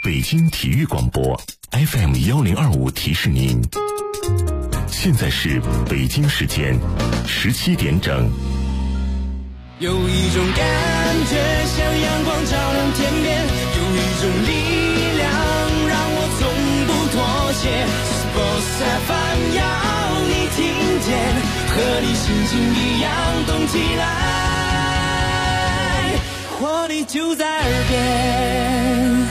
北京体育广播 FM1025提示您，现在是北京时间17点整。 有一种感觉像阳光照亮天边，有一种力量让我从不妥协。Sports FM 要你听见，和你心情一样动起来，活力就在耳边。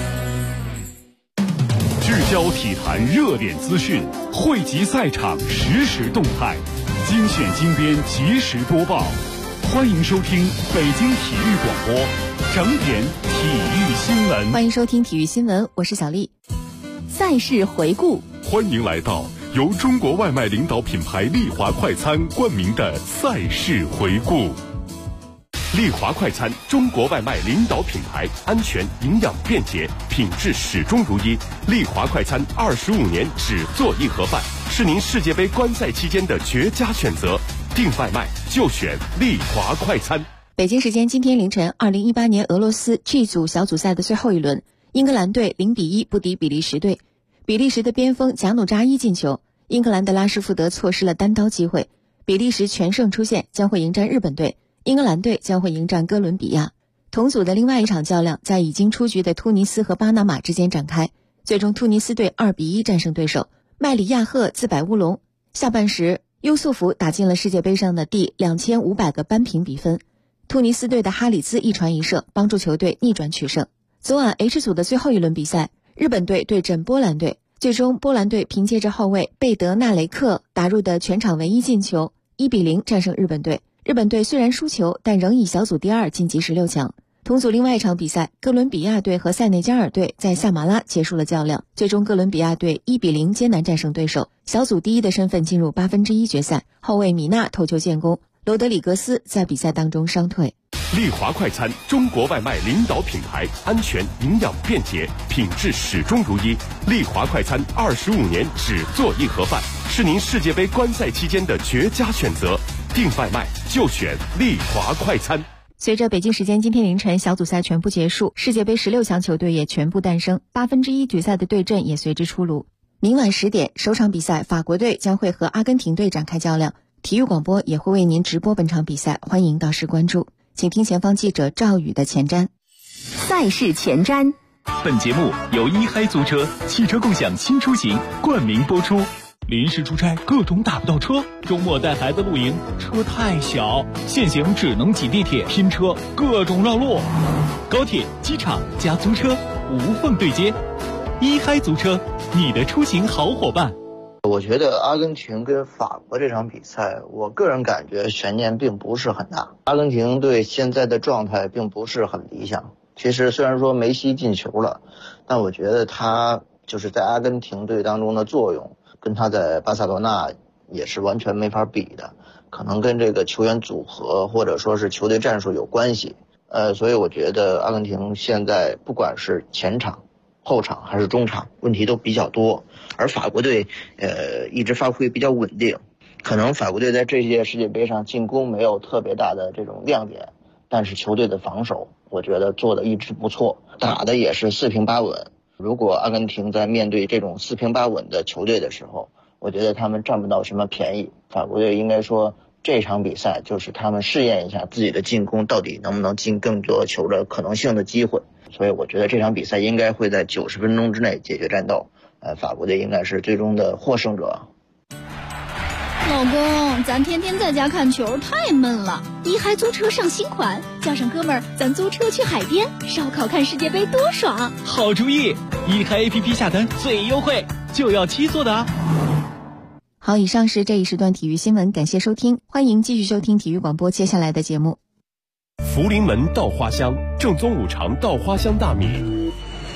聚焦体坛热点资讯，汇集赛场实时动态，精选精编及时播报。欢迎收听北京体育广播整点体育新闻。 欢迎收听体育新闻，我是小丽。赛事回顾， 欢迎来到由中国外卖领导品牌丽华快餐冠名的赛事回顾。丽华快餐，中国外卖领导品牌，安全、营养、便捷，品质始终如一。丽华快餐25年只做一盒饭，是您世界杯观赛期间的绝佳选择。订外卖就选丽华快餐。 北京时间今天凌晨，2018年俄罗斯 G 组小组赛的最后一轮，英格兰队0-1不敌比利时队。比利时的边锋贾努扎伊进球，英格兰的拉什福德错失了单刀机会。比利时全胜出线，将会迎战日本队。英格兰队将会迎战哥伦比亚。同组的另外一场较量在已经出局的突尼斯和巴拿马之间展开，最终突尼斯队2-1战胜对手，麦里亚赫自摆乌龙。下半时，优素福打进了世界杯上的第2500个扳平比分，突尼斯队的哈里兹一传一射帮助球队逆转取胜。昨晚 H 组的最后一轮比赛，日本队对阵波兰队，最终波兰队凭借着后卫贝德纳雷克打入的全场唯一进球，1-0战胜日本队。日本队虽然输球，但仍以小组第2晋级16强。同组另外一场比赛，哥伦比亚队和塞内加尔队在夏马拉结束了较量，最终哥伦比亚队1-0艰难战胜对手，小组第1的身份进入1/8决赛。后卫米纳头球建功，罗德里格斯在比赛当中伤退。 丽华快餐，中国外卖领导品牌，安全、营养、便捷，品质始终如一。丽华快餐25年只做一盒饭，是您世界杯观赛期间的绝佳选择。订外卖就选丽华快餐。 随着北京时间今天凌晨小组赛全部结束，世界杯16强球队也全部诞生，1/8决赛的对阵也随之出炉。明晚10点，首场比赛法国队将会和阿根廷队展开较量，体育广播也会为您直播本场比赛，欢迎到时关注。请听前方记者赵宇的前瞻。 赛事前瞻。 本节目由一嗨租车汽车共享新出行冠名播出。临时出差各种打不到车，周末带孩子露营车太小，现行只能挤地铁拼车，各种绕路。高铁、机场加租车无缝对接，一嗨租车，你的出行好伙伴。 我觉得阿根廷跟法国这场比赛，我个人感觉悬念并不是很大。阿根廷队现在的状态并不是很理想。其实虽然说梅西进球了，但我觉得他就是在阿根廷队当中的作用跟他在巴塞罗那也是完全没法比的，可能跟这个球员组合或者说是球队战术有关系。所以我觉得阿根廷现在不管是前场、后场还是中场，问题都比较多。而法国队一直发挥比较稳定，可能法国队在这届世界杯上进攻没有特别大的这种亮点，但是球队的防守我觉得做的一直不错，打的也是4平8稳。如果阿根廷在面对这种4平8稳的球队的时候，我觉得他们占不到什么便宜。法国队应该说这场比赛就是他们试验一下自己的进攻到底能不能进更多球的可能性的机会，所以我觉得这场比赛应该会在90分钟之内解决战斗。法国队应该是最终的获胜者。 老公，咱天天在家看球太闷了，一嗨租车上新款，叫上哥们儿，咱租车去海边烧烤看世界杯多爽。 好主意，一嗨 APP 下单最优惠，就要7座的啊。 好，以上是这一时段体育新闻，感谢收听，欢迎继续收听体育广播接下来的节目。 福临门稻花香，正宗五常稻花香大米。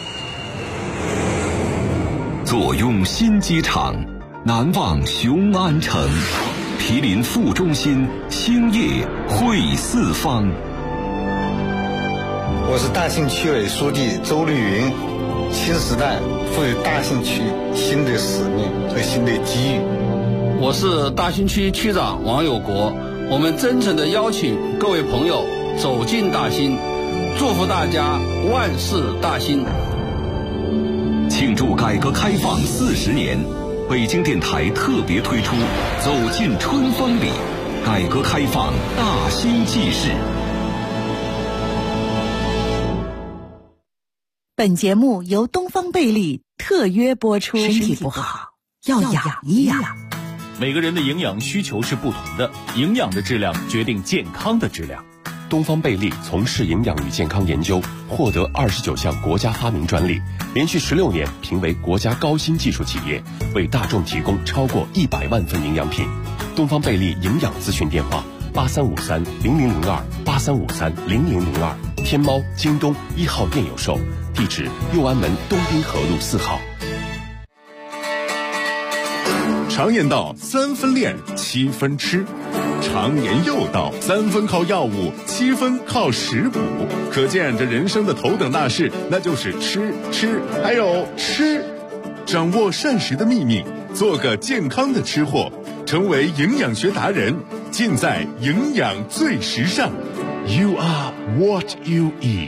坐拥新机场，难忘雄安城，毗邻副中心，兴业汇四方。 我是大兴区委书记周绿云。新时代赋予大兴区新的使命和新的机遇。 我是大兴区区长王有国，我们真诚地邀请各位朋友走进大兴，祝福大家万事大兴。 庆祝改革开放40年，北京电台特别推出《走进春风里》，改革开放大兴记事。 本节目由东方贝利特约播出。身体不好要养一养。 每个人的营养需求是不同的，营养的质量决定健康的质量。 东方贝利从事营养与健康研究，获得29项国家发明专利，连续16年评为国家高新技术企业，为大众提供超过100万份营养品。东方贝利营养咨询电话83530002，83530002，天猫、京东1号店有售，地址右安门东滨河路4号。 常言道3分练7分吃，常言又道3分靠药物7分靠食补，可见这人生的头等大事那就是吃还有吃。掌握膳食的秘密，做个健康的吃货，成为营养学达人，尽在营养最时尚。 You are what you eat。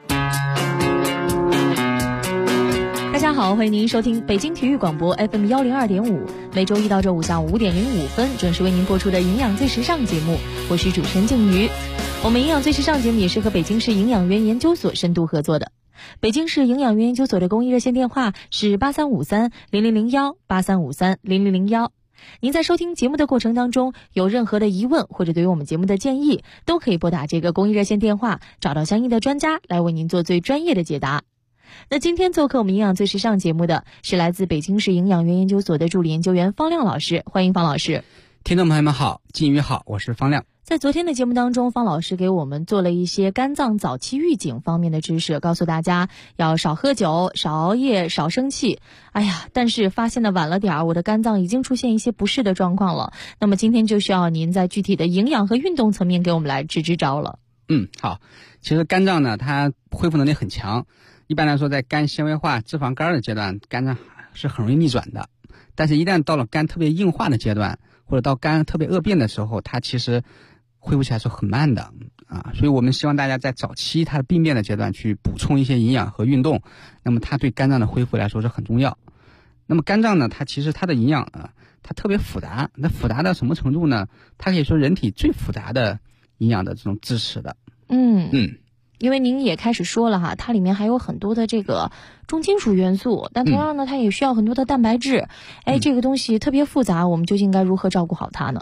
大家好，欢迎您收听北京体育广播 FM 102.5，每周一到周五下午5点05分准时为您播出的营养最时尚节目，我是主持人静瑜。我们营养最时尚节目也是和北京市营养园研究所深度合作的。北京市营养园研究所的公益热线电话是83530001 83530001。您在收听节目的过程当中有任何的疑问或者对于我们节目的建议，都可以拨打这个公益热线电话，找到相应的专家来为您做最专业的解答。那今天做客我们营养最时尚节目的是来自北京市营养园研究所的助理研究员方亮老师，欢迎方老师。 听众朋友们好，静瑜好，我是方亮。 在昨天的节目当中，方老师给我们做了一些肝脏早期预警方面的知识，告诉大家要少喝酒、少熬夜、少生气。但是发现的晚了点，我的肝脏已经出现一些不适的状况了。那么今天就需要您在具体的营养和运动层面给我们来支招了。 好。其实肝脏呢，它恢复能力很强。一般来说，在肝纤维化、脂肪肝的阶段，肝脏是很容易逆转的。但是一旦到了肝特别硬化的阶段，或者到肝特别恶变的时候，它其实恢复起来是很慢的所以我们希望大家在早期它的病变的阶段去补充一些营养和运动，那么它对肝脏的恢复来说是很重要。那么肝脏呢，它其实它的营养它特别复杂，那复杂到什么程度呢？它可以说人体最复杂的营养的这种支持的。 因为您也开始说了哈，它里面还有很多的这个重金属元素，但同样呢，它也需要很多的蛋白质。这个东西特别复杂，我们究竟该如何照顾好它呢？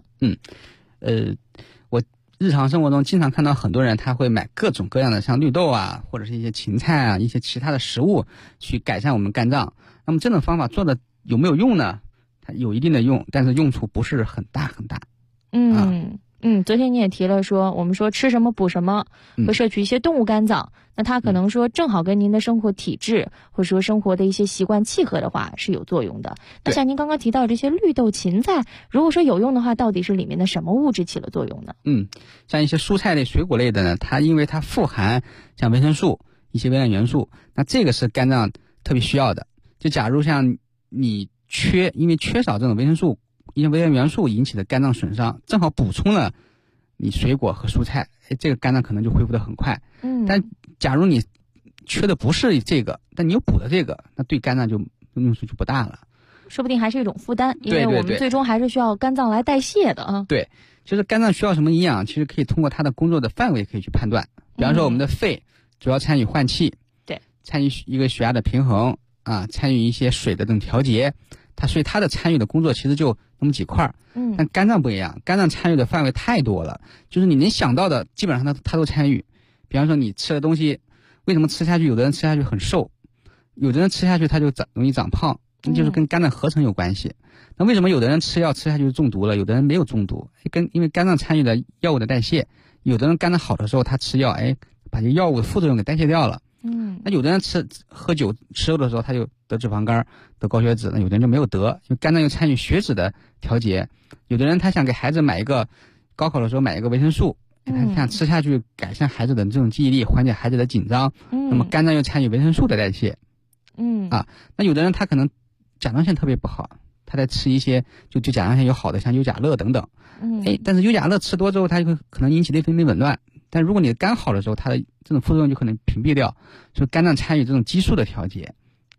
我日常生活中经常看到很多人他会买各种各样的像绿豆或者是一些芹菜一些其他的食物去改善我们肝脏。那么这种方法做的有没有用呢？它有一定的用，但是用处不是很大。 昨天你也提了说，我们说吃什么补什么，会摄取一些动物肝脏，那它可能说正好跟您的生活体质或者说生活的一些习惯契合的话是有作用的。那像您刚刚提到这些绿豆、芹菜，如果说有用的话，到底是里面的什么物质起了作用呢？ 像一些蔬菜类、水果类的呢，它因为它富含像维生素、一些微量元素，那这个是肝脏特别需要的。就假如像你因为缺少这种维生素、一些微量元素引起的肝脏损伤，正好补充了你水果和蔬菜，这个肝脏可能就恢复得很快。但假如你缺的不是这个，但你又补了这个，那对肝脏就用处就不大了， 说不定还是一种负担，因为我们最终还是需要肝脏来代谢的。 对，就是肝脏需要什么营养，其实可以通过它的工作的范围可以去判断。比方说我们的肺主要参与换气，参与一个血压的平衡参与一些水的这种调节，所以它的参与的工作其实就那么几块。但肝脏不一样，肝脏参与的范围太多了，就是你能想到的基本上它都参与。比方说你吃的东西，为什么吃下去有的人吃下去很瘦，有的人吃下去他就容易长胖，就是跟肝脏合成有关系。那为什么有的人吃药吃下去就中毒了，有的人没有中毒？因为肝脏参与的药物的代谢，有的人肝脏好的时候他吃药把这药物的副作用给代谢掉了。那有的人喝酒吃肉的时候他就得脂肪肝、得高血脂，那有的人就没有得，因为肝脏又参与血脂的调节。有的人他想给孩子买一个高考的时候买一个维生素，他想吃下去改善孩子的这种记忆力，缓解孩子的紧张，那么肝脏又参与维生素的代谢。那有的人他可能甲状腺特别不好，他在吃一些就甲状腺有好的像优甲乐等等，但是优甲乐吃多之后，它就可能引起内分泌紊乱。但如果你的肝好的时候，它的这种副作用就可能屏蔽掉，所以肝脏参与这种激素的调节。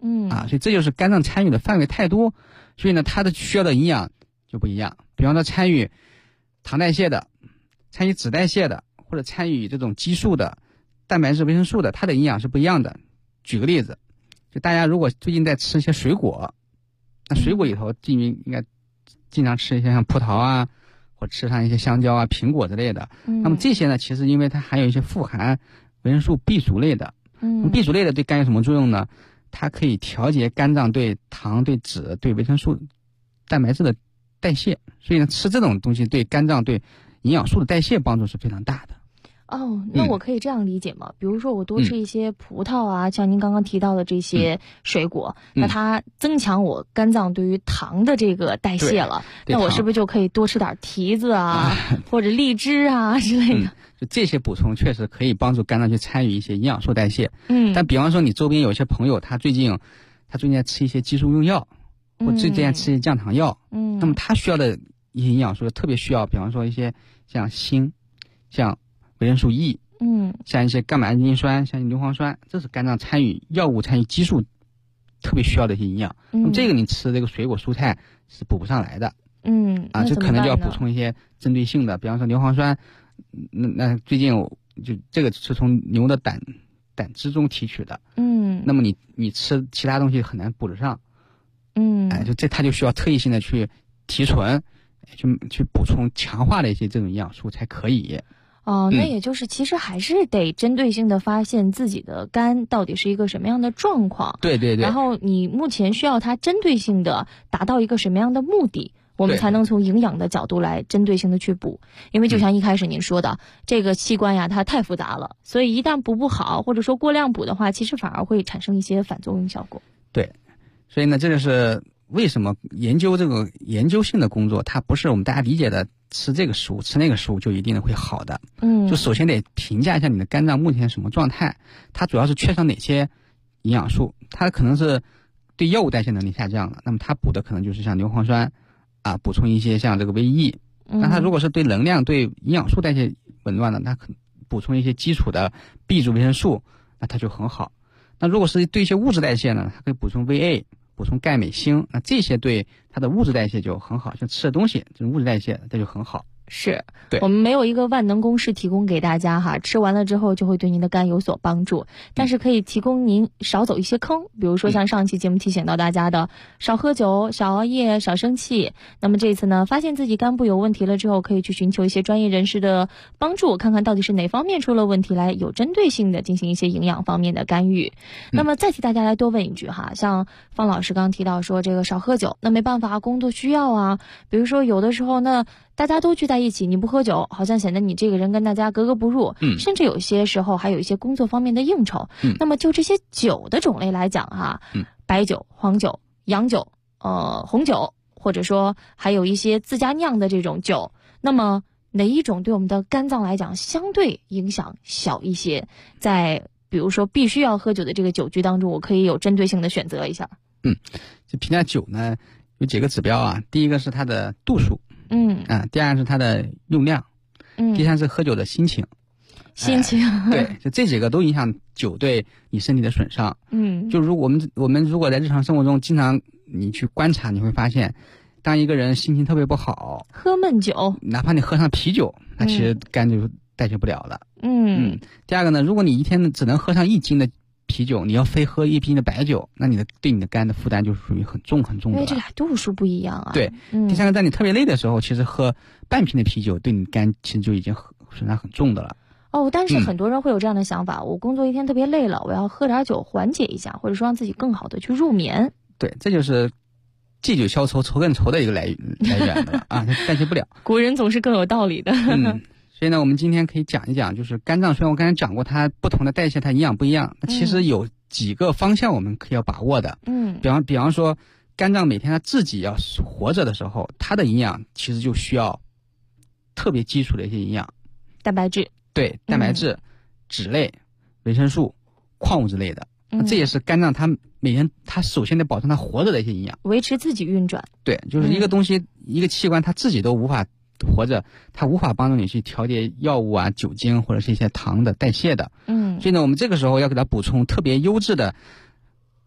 所以这就是肝脏参与的范围太多，所以呢，它的需要的营养就不一样。比方说参与糖代谢的、参与脂代谢的，或者参与这种激素的、蛋白质、维生素的，它的营养是不一样的。举个例子，就大家如果最近在吃一些水果，那水果里头应该经常吃一些像葡萄啊，或吃上一些香蕉啊、苹果之类的。那么这些呢，其实因为它含有一些富含维生素 B 族类的。B 族类的对肝有什么作用呢？它可以调节肝脏对糖、对脂、对维生素、蛋白质的代谢，所以呢，吃这种东西对肝脏、对营养素的代谢帮助是非常大的。 那我可以这样理解吗？比如说我多吃一些葡萄啊，像您刚刚提到的这些水果，那它增强我肝脏对于糖的这个代谢了，那我是不是就可以多吃点提子啊，或者荔枝啊之类的？ 就这些补充确实可以帮助肝脏去参与一些营养素代谢。但比方说你周边有些朋友，他最近在吃一些激素用药，或最近在吃一些降糖药，那么他需要的一些营养素特别需要，比方说一些像锌、像维生素 E， 像一些伽马氨基辛酸、像硫磺酸，这是肝脏参与药物、参与激素特别需要的一些营养。那么这个你吃这个水果蔬菜是补不上来的。这可能就要补充一些针对性的，比方说硫磺酸。那最近就这个是从牛的胆汁中提取的。那么你吃其他东西很难补得上。它就需要特异性的去提纯，去补充强化的一些这种营养素才可以。 那也就是其实还是得针对性的发现自己的肝到底是一个什么样的状况。 对。 然后你目前需要它针对性的达到一个什么样的目的，我们才能从营养的角度来针对性的去补。因为就像一开始您说的，这个器官呀它太复杂了，所以一旦补不好，或者说过量补的话，其实反而会产生一些反作用效果。 对，所以呢，这就是为什么研究这个研究性的工作，它不是我们大家理解的吃这个食物吃那个食物就一定会好的。就首先得评价一下你的肝脏目前什么状态，它主要是缺少哪些营养素，它可能是对药物代谢能力下降了，那么它补的可能就是像硫磺酸补充一些像这个维 E。那它如果是对能量、对营养素代谢紊乱的，它可能补充一些基础的 B 族维生素，那它就很好。那如果是对一些物质代谢呢，它可以补充 VA， 补充钙、镁、锌，那这些对它的物质代谢就很好，像吃的东西这种物质代谢它就很好。 是，我们没有一个万能公式提供给大家哈，吃完了之后就会对您的肝有所帮助，但是可以提供您少走一些坑，比如说像上期节目提醒到大家的，少喝酒、少熬夜、少生气。那么这一次呢，发现自己肝部有问题了之后，可以去寻求一些专业人士的帮助，看看到底是哪方面出了问题，来有针对性的进行一些营养方面的干预。那么再替大家来多问一句哈，像方老师刚刚提到说这个少喝酒，那没办法，工作需要啊，比如说有的时候呢，大家都聚在一起，你不喝酒，好像显得你这个人跟大家格格不入。甚至有些时候还有一些工作方面的应酬。那么就这些酒的种类来讲哈，白酒、黄酒、洋酒、红酒，或者说还有一些自家酿的这种酒，那么哪一种对我们的肝脏来讲相对影响小一些？在比如说必须要喝酒的这个酒局当中，我可以有针对性的选择一下。 就评价酒呢，有几个指标啊。第一个是它的度数。第二是它的用量，第三是喝酒的心情。对，就这几个都影响酒对你身体的损伤。就如果我们如果在日常生活中经常你去观察，你会发现，当一个人心情特别不好， 喝闷酒， 哪怕你喝上啤酒，那其实肝就代谢不了了。第二个呢，如果你一天只能喝上1斤的啤酒，你要非喝1瓶的白酒，那对你的肝的负担就属于很重的。 因为这俩度数不一样啊。 对，第三个，在你特别累的时候，其实喝半瓶的啤酒对你肝其实就已经损伤很重的了。 但是很多人会有这样的想法，我工作一天特别累了，我要喝点酒缓解一下，或者说让自己更好的去入眠。 对，这就是借酒消愁，愁更愁的一个来源的啊，代谢不了。 古人总是更有道理的。 所以呢，我们今天可以讲一讲，就是肝脏，虽然我刚才讲过它不同的代谢它营养不一样，那其实有几个方向我们可以要把握的。比方说肝脏每天它自己要活着的时候，它的营养其实就需要特别基础的一些营养， 蛋白质。 对，蛋白质、脂类、维生素、矿物之类的。这也是肝脏它每天它首先得保证它活着的一些营养， 维持自己运转。 对，就是一个东西、一个器官它自己都无法活着，它无法帮助你去调节药物啊、酒精或者是一些糖的代谢的。所以呢，我们这个时候要给它补充特别优质的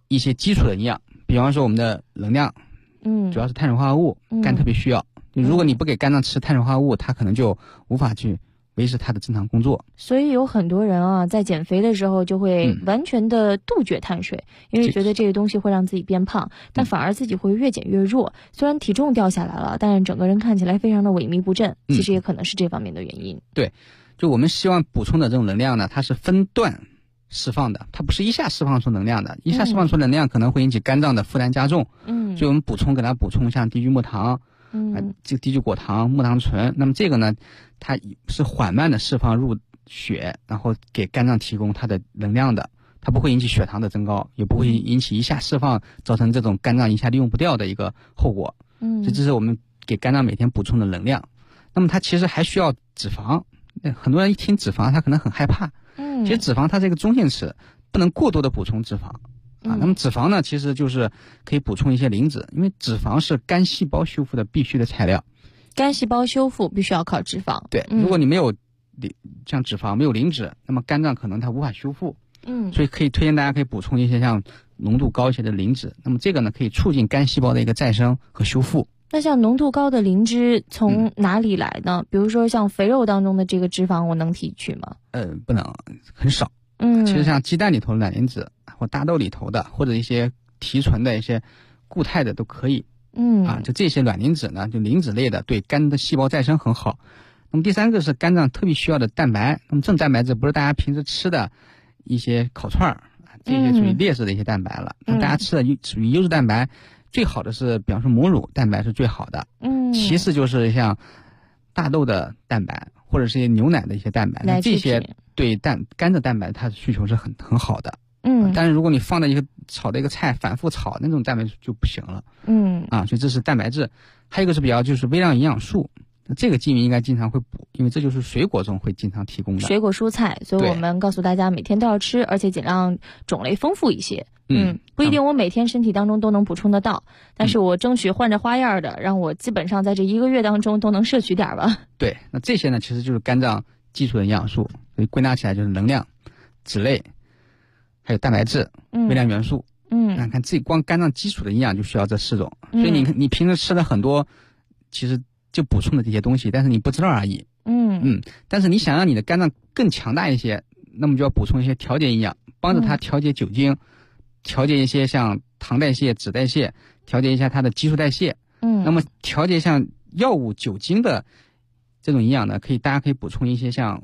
一些基础的营养，比方说我们的能量，主要是碳水化合物，肝特别需要。如果你不给肝脏吃碳水化合物，它可能就无法去维持它的正常工作。 所以有很多人啊，在减肥的时候就会完全的杜绝碳水，因为觉得这个东西会让自己变胖，但反而自己会越减越弱。虽然体重掉下来了，但是整个人看起来非常的萎靡不振，其实也可能是这方面的原因。 对，就我们希望补充的这种能量呢，它是分段释放的，它不是一下释放出能量的，一下释放出能量可能会引起肝脏的负担加重。所以我们给它补充像低聚木糖，这个低聚果糖、木糖醇，那么这个呢，它是缓慢的释放入血，然后给肝脏提供它的能量的，它不会引起血糖的增高，也不会引起一下释放造成这种肝脏一下利用不掉的一个后果。这是我们给肝脏每天补充的能量。那么它其实还需要脂肪，很多人一听脂肪他可能很害怕。其实脂肪它是一个中性词，不能过多的补充脂肪。那么脂肪呢，其实就是可以补充一些磷脂，因为脂肪是肝细胞修复的必须的材料。 肝细胞修复必须要靠脂肪。 对，如果你没有像脂肪没有磷脂，那么肝脏可能它无法修复。所以可以推荐大家可以补充一些像浓度高一些的磷脂，那么这个呢可以促进肝细胞的一个再生和修复。 那像浓度高的磷脂从哪里来呢？比如说像肥肉当中的这个脂肪，我能提取吗？ 不能，很少。其实像鸡蛋里头的卵磷脂，或大豆里头的，或者一些提纯的一些固态的都可以。就这些卵磷脂呢，就磷脂类的，对肝的细胞再生很好。那么第三个是肝脏特别需要的蛋白，那么这种蛋白质不是大家平时吃的一些烤串儿，这些属于劣质的一些蛋白了。大家吃的属于优质蛋白，最好的是比方说母乳蛋白是最好的。其次就是像大豆的蛋白，或者是一些牛奶的一些蛋白，那这些对肝的蛋白它的需求是很好的。但是如果你放在一个炒的一个菜反复炒，那种蛋白质就不行了。所以这是蛋白质。还有一个是比较就是微量营养素，这个基因应该经常会补，因为这就是水果中会经常提供的水果蔬菜，所以我们告诉大家每天都要吃，而且尽量种类丰富一些。不一定我每天身体当中都能补充得到，但是我争取换着花样的，让我基本上在这1个月当中都能摄取点吧。 对，那这些呢其实就是肝脏基础的营养素，所以归纳起来就是能量、脂类，还有蛋白质、微量元素。那看自己光肝脏基础的营养就需要这4种，所以你平时吃了很多，其实就补充的这些东西，但是你不知道而已。但是你想让你的肝脏更强大一些，那么就要补充一些调节营养，帮助它调节酒精，调节一些像糖代谢、脂代谢，调节一下它的激素代谢。那么调节像药物、酒精的这种营养呢，大家可以补充一些像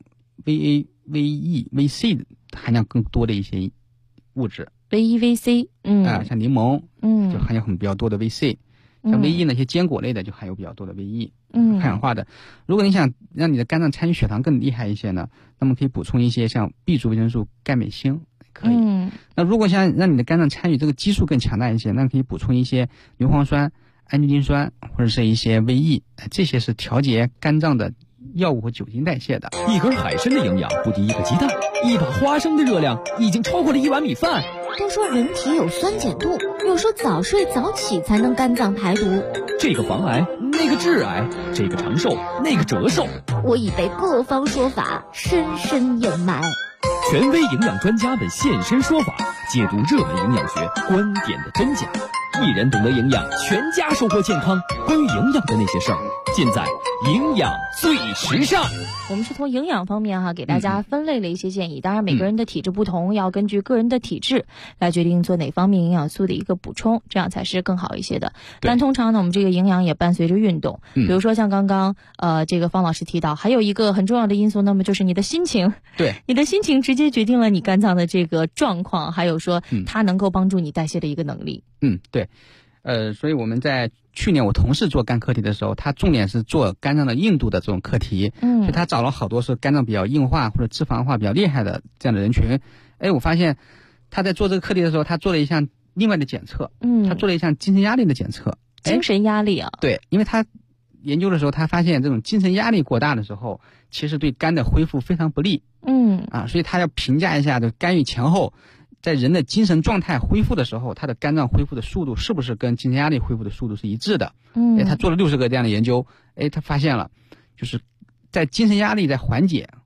VE、VC 含量更多的一些物质。 VE、VC， 像柠檬，就含有比较多的 VC。像 VE 那些坚果类的就含有比较多的 VE，抗氧化的。如果你想让你的肝脏参与血糖更厉害一些呢，那么可以补充一些像 B 族维生素、钙、镁、锌，可以。那如果想让你的肝脏参与这个激素更强大一些，那可以补充一些牛磺酸、氨基丁酸或者是一些 VE，这些是调节肝脏的药物和酒精代谢的。 一根海参的营养不敌1个鸡蛋，一把花生的热量已经超过了1碗米饭。 都说人体有酸碱度，又说早睡早起才能肝脏排毒。 这个防癌，那个致癌，这个长寿，那个折寿。 我已被各方说法深深隐瞒。 权威营养专家们现身说法，解读热门营养学观点的真假。一人懂得营养，全家收获健康。关于营养的那些事儿，尽在营养最时尚。 我们是从营养方面给大家分类了一些建议。当然每个人的体质不同，要根据个人的体质来决定做哪方面营养素的一个补充，这样才是更好一些的。但通常呢，我们这个营养也伴随着运动，比如说像刚刚这个方老师提到，还有一个很重要的因素，那么就是你的心情。 对， 你的心情直接决定了你肝脏的这个状况，还有说它能够帮助你代谢的一个能力。 对。所以我们在去年我同事做肝课题的时候，他重点是做肝脏的硬度的这种课题，所以他找了好多是肝脏比较硬化或者脂肪化比较厉害的这样的人群。我发现他在做这个课题的时候，他做了一项另外的检测，他做了一项精神压力的检测。 精神压力啊？ 对，因为他研究的时候，他发现这种精神压力过大的时候，其实对肝的恢复非常不利。所以他要评价一下这干预前后。在人的精神状态恢复的时候，他的肝脏恢复的速度是不是跟精神压力恢复的速度是一致的？他做了60个这样的研究，他发现了，就是在精神压力在缓解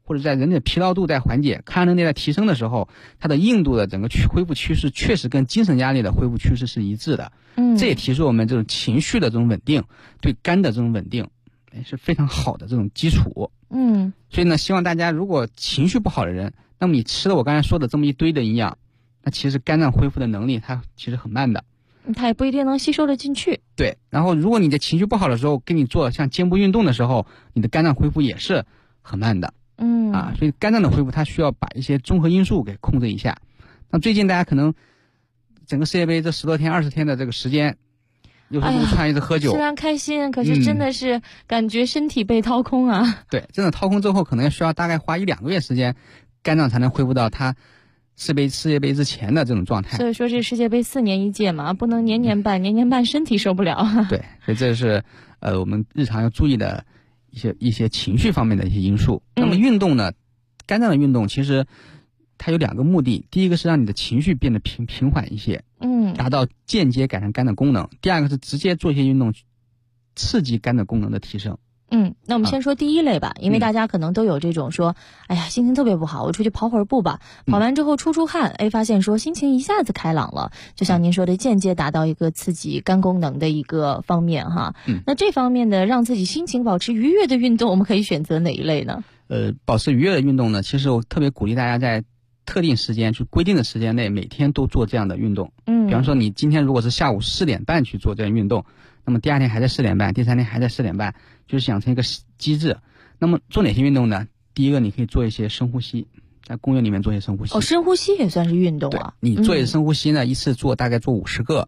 或者在人的疲劳度在缓解、抗压能力在提升的时候，它的硬度的整个恢复趋势确实跟精神压力的恢复趋势是一致的。这也提示我们这种情绪的这种稳定，对肝的这种稳定，是非常好的这种基础。所以呢，希望大家如果情绪不好的人，那么你吃了我刚才说的这么一堆的营养，那其实肝脏恢复的能力它其实很慢的。 它也不一定能吸收得进去。 对，然后如果你的情绪不好的时候，给你做像肩部运动的时候，你的肝脏恢复也是很慢的。所以肝脏的恢复它需要把一些综合因素给控制一下。那最近大家可能整个世界杯这10多天、20天的这个时间，又是撸串又是喝酒， 虽然开心，可是真的是感觉身体被掏空啊。 对，真的掏空之后，可能需要大概花1-2个月时间，肝脏才能恢复到它世界杯之前的这种状态。 所以说这世界杯4年一届嘛，不能年年办，年年办身体受不了。 对，所以这是我们日常要注意的一些情绪方面的一些因素。那么运动呢，肝脏的运动其实它有2个目的，第一个是让你的情绪变得平缓一些，达到间接改善肝的功能；第二个是直接做一些运动，刺激肝的功能的提升。 那我们先说第一类吧，因为大家可能都有这种说，哎呀，心情特别不好，我出去跑会儿步吧，跑完之后出汗，发现说心情一下子开朗了，就像您说的，间接达到一个刺激肝功能的一个方面哈。那这方面的让自己心情保持愉悦的运动，我们可以选择哪一类呢？ 保持愉悦的运动呢，其实我特别鼓励大家在特定时间，就规定的时间内，每天都做这样的运动。比方说你今天如果是下午4点半去做这样运动，那么第2天还在4点半，第3天还在4点半，就是养成一个机制。那么做哪些运动呢？第一个，你可以做一些深呼吸，在公园里面做一些深呼吸。 深呼吸也算是运动啊。 你做一些深呼吸呢，一次大概做50个。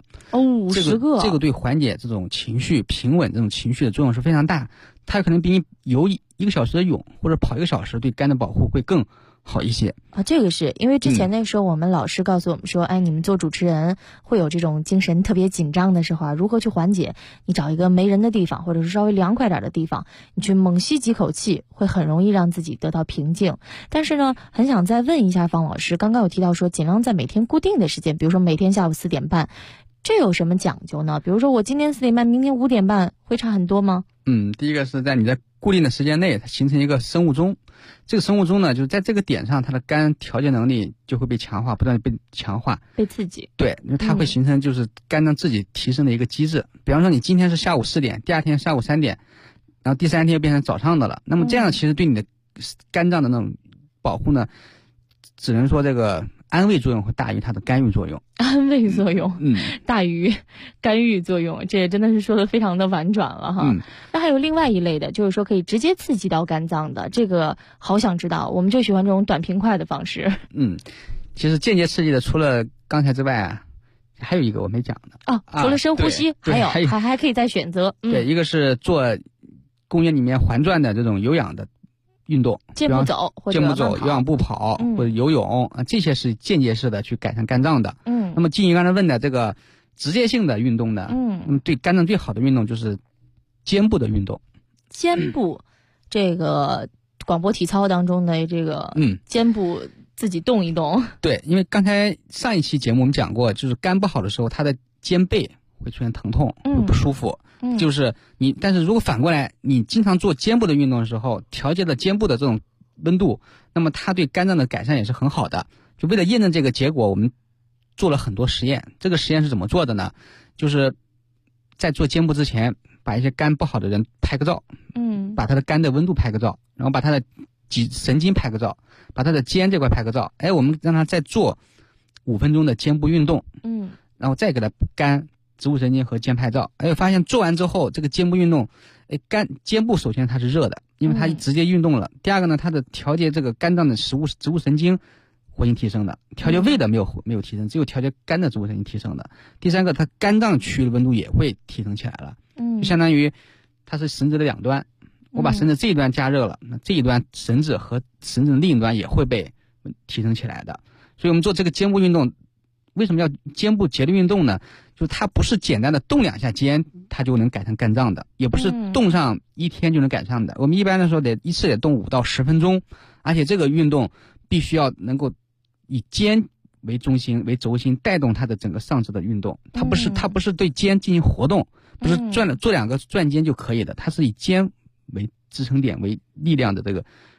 50个。 这个对缓解这种情绪平稳这种情绪的作用是非常大。它可能比你游1个小时的泳或者跑1个小时对肝的保护会更好一些啊。这个是因为之前那时候我们老师告诉我们说，你们做主持人会有这种精神特别紧张的时候啊，如何去缓解？你找一个没人的地方，或者是稍微凉快点的地方，你去猛吸几口气，会很容易让自己得到平静。但是呢，很想再问一下方老师，刚刚有提到说尽量在每天固定的时间，比如说每天下午4点半，这有什么讲究呢？比如说我今天4点半，明天5点半，会差很多吗？ 第一个是在你在固定的时间内，它形成一个生物钟。这个生物钟呢，就是在这个点上，它的肝调节能力就会被强化，不断被强化， 被刺激。 对，因为它会形成就是肝脏自己提升的一个机制。比方说你今天是下午4点，第2天下午3点，然后第3天又变成早上的了。那么这样其实对你的肝脏的那种保护呢，只能说这个安慰作用会大于它的干预作用。 安慰作用大于干预作用，这也真的是说的非常的婉转了哈。那还有另外一类的，就是说可以直接刺激到肝脏的，这个好想知道，我们就喜欢这种短平快的方式。 其实间接刺激的除了刚才之外啊，还有一个我没讲的除了深呼吸，还可以再选择。 对，一个是做公园里面环转的这种有氧的运动， 健步走、 有氧步跑或者游泳这些是间接式的去改善肝脏的。那么基于刚才问的这个直接性的运动呢，对肝脏最好的运动就是肩部的运动。 肩部，这个广播体操当中的这个肩部自己动一动。 对，因为刚才上一期节目我们讲过，就是肝不好的时候，它的肩背会出现疼痛，会不舒服。就是但是如果反过来，你经常做肩部的运动的时候，调节了肩部的这种温度，那么它对肝脏的改善也是很好的。就为了验证这个结果，我们做了很多实验。这个实验是怎么做的呢？就是在做肩部之前，把一些肝不好的人拍个照，把他的肝的温度拍个照，然后把他的神经拍个照，把他的肩这块拍个照。我们让他再做5分钟的肩部运动，然后再给他肝、植物神经和肩拍照。发现做完之后，这个肩部运动，肩部首先它是热的，因为它直接运动了。第二个呢，它的调节这个肝脏的植物神经活性提升的，调节胃的没有提升，只有调节肝的植物神经提升的。第三个，它肝脏区域的温度也会提升起来了，就相当于它是绳子的2端，我把绳子这一端加热了，那这一端绳子和绳子的另一端也会被提升起来的。所以我们做这个肩部运动，为什么要肩部节律运动呢？就是它不是简单的动2下肩它就能改善肝脏的，也不是动上1天就能改善的。我们一般的时候一次得动5到10分钟，而且这个运动必须要能够以肩为中心为轴心带动它的整个上肢的运动。它不是对肩进行活动，不是做2个转肩就可以的，它是以肩为支撑点为力量的这个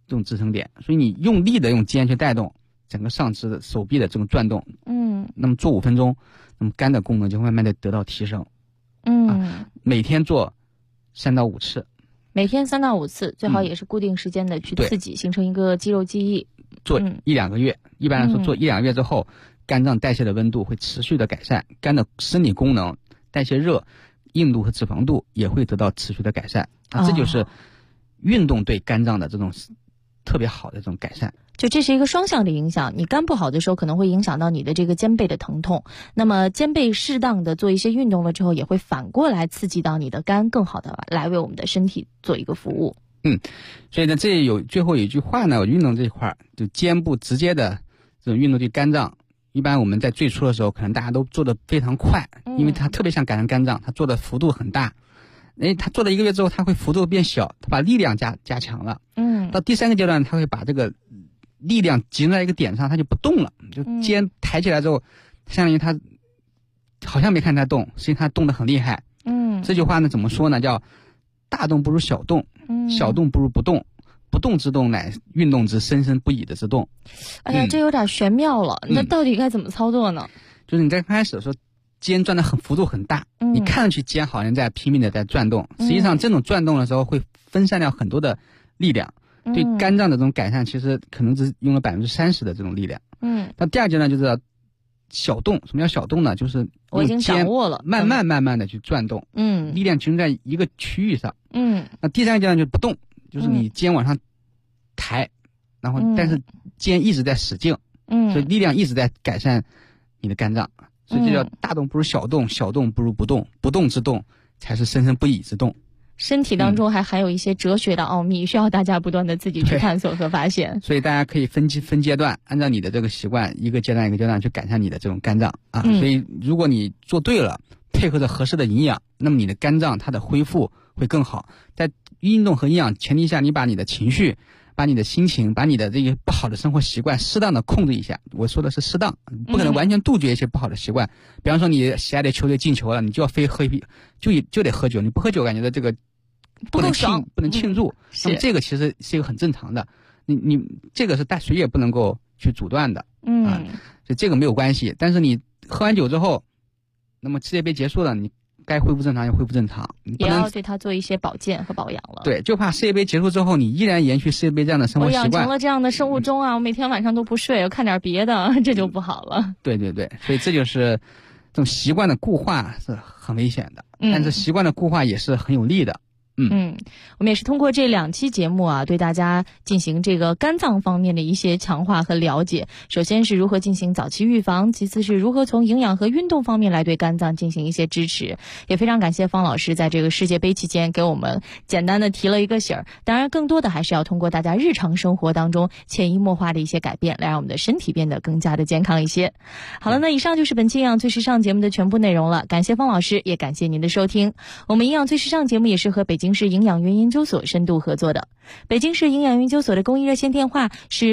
这种支撑点，所以你用力的用肩去带动整个上肢的手臂的这种转动，那么做5分钟，那么肝的功能就慢慢的得到提升。每天做3到5次， 每天3到5次，最好也是固定时间的去刺激，形成一个肌肉记忆。 做1-2个月，一般来说做1-2个月之后，肝脏代谢的温度会持续的改善，肝的生理功能、代谢热、硬度和脂肪度也会得到持续的改善。这就是运动对肝脏的这种特别好的这种改善。 就这是一个双向的影响，你肝不好的时候可能会影响到你的这个肩背的疼痛，那么肩背适当的做一些运动了之后，也会反过来刺激到你的肝，更好的来为我们的身体做一个服务。 所以呢，这最后有一句话呢，运动这一块就肩部直接的这种运动对肝脏，一般我们在最初的时候可能大家都做的非常快，因为它特别想改善肝脏，它做的幅度很大。它做了1个月之后，它会幅度变小，它把力量加强了。到第3个阶段，它会把这个力量集中在一个点上，它就不动了，就肩抬起来之后，相当于它好像没看它动，实际它动得很厉害。这句话呢怎么说呢？叫大动不如小动，小动不如不动，不动之动乃运动之生生不已的之动。 哎呀，这有点玄妙了。那到底该怎么操作呢？ 就是你在刚开始的时候，肩转的幅度很大，你看上去肩好像在拼命的在转动，实际上这种转动的时候会分散掉很多的力量，对肝脏的这种改善其实可能只用了30%的这种力量。那第2阶段就是小动。什么叫小动呢？就是我已经掌握了， 慢慢的去转动，力量集中在一个区域上。那第3个阶段就是不动，就是你肩往上抬，然后但是肩一直在使劲，所以力量一直在改善你的肝脏。所以这叫大动不如小动，小动不如不动，不动之动才是生生不已之动。 身体当中还含有一些哲学的奥秘，需要大家不断的自己去探索和发现。 所以大家可以分阶段，按照你的这个习惯，一个阶段一个阶段去改善你的这种肝脏啊。所以如果你做对了，配合着合适的营养，那么你的肝脏它的恢复会更好。在运动和营养前提下，你把你的情绪、把你的心情、把你的这个不好的生活习惯适当的控制一下。我说的是适当，不可能完全杜绝一些不好的习惯。比方说你喜爱的球队进球了，你就要非喝一瓶，就得喝酒。你不喝酒，感觉到这个不能庆祝。那么这个其实是一个很正常的，你这个是谁也不能够去阻断的。所以这个没有关系。但是你喝完酒之后，那么世界杯结束了，你该恢复正常就恢复正常， 也要对它做一些保健和保养了。 对，就怕世界杯结束之后，你依然延续世界杯这样的生活习惯。 我养成了这样的生物钟啊，我每天晚上都不睡，我看点别的，这就不好了。 对，所以这就是这种习惯的固化是很危险的，但是习惯的固化也是很有利的。 我们也是通过这2期节目啊，对大家进行这个肝脏方面的一些强化和了解。首先是如何进行早期预防，其次是如何从营养和运动方面来对肝脏进行一些支持。也非常感谢方老师在这个世界杯期间给我们简单的提了一个醒儿。当然，更多的还是要通过大家日常生活当中潜移默化的一些改变，来让我们的身体变得更加的健康一些。好了，那以上就是本期营养最时尚节目的全部内容了。感谢方老师，也感谢您的收听。我们营养最时尚节目也是和北京市营养园研究所深度合作的。北京市营养研究所的公益热线电话是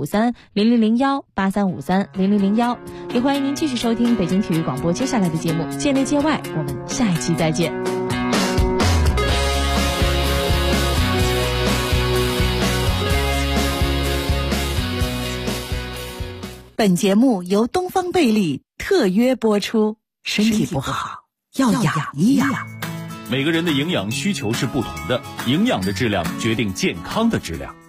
83530001 83530001，也欢迎您继续收听北京体育广播接下来的节目《界内界外》，我们下一期再见。 本节目由东方贝利特约播出。身体不好要养一养。 每个人的营养需求是不同的，营养的质量决定健康的质量。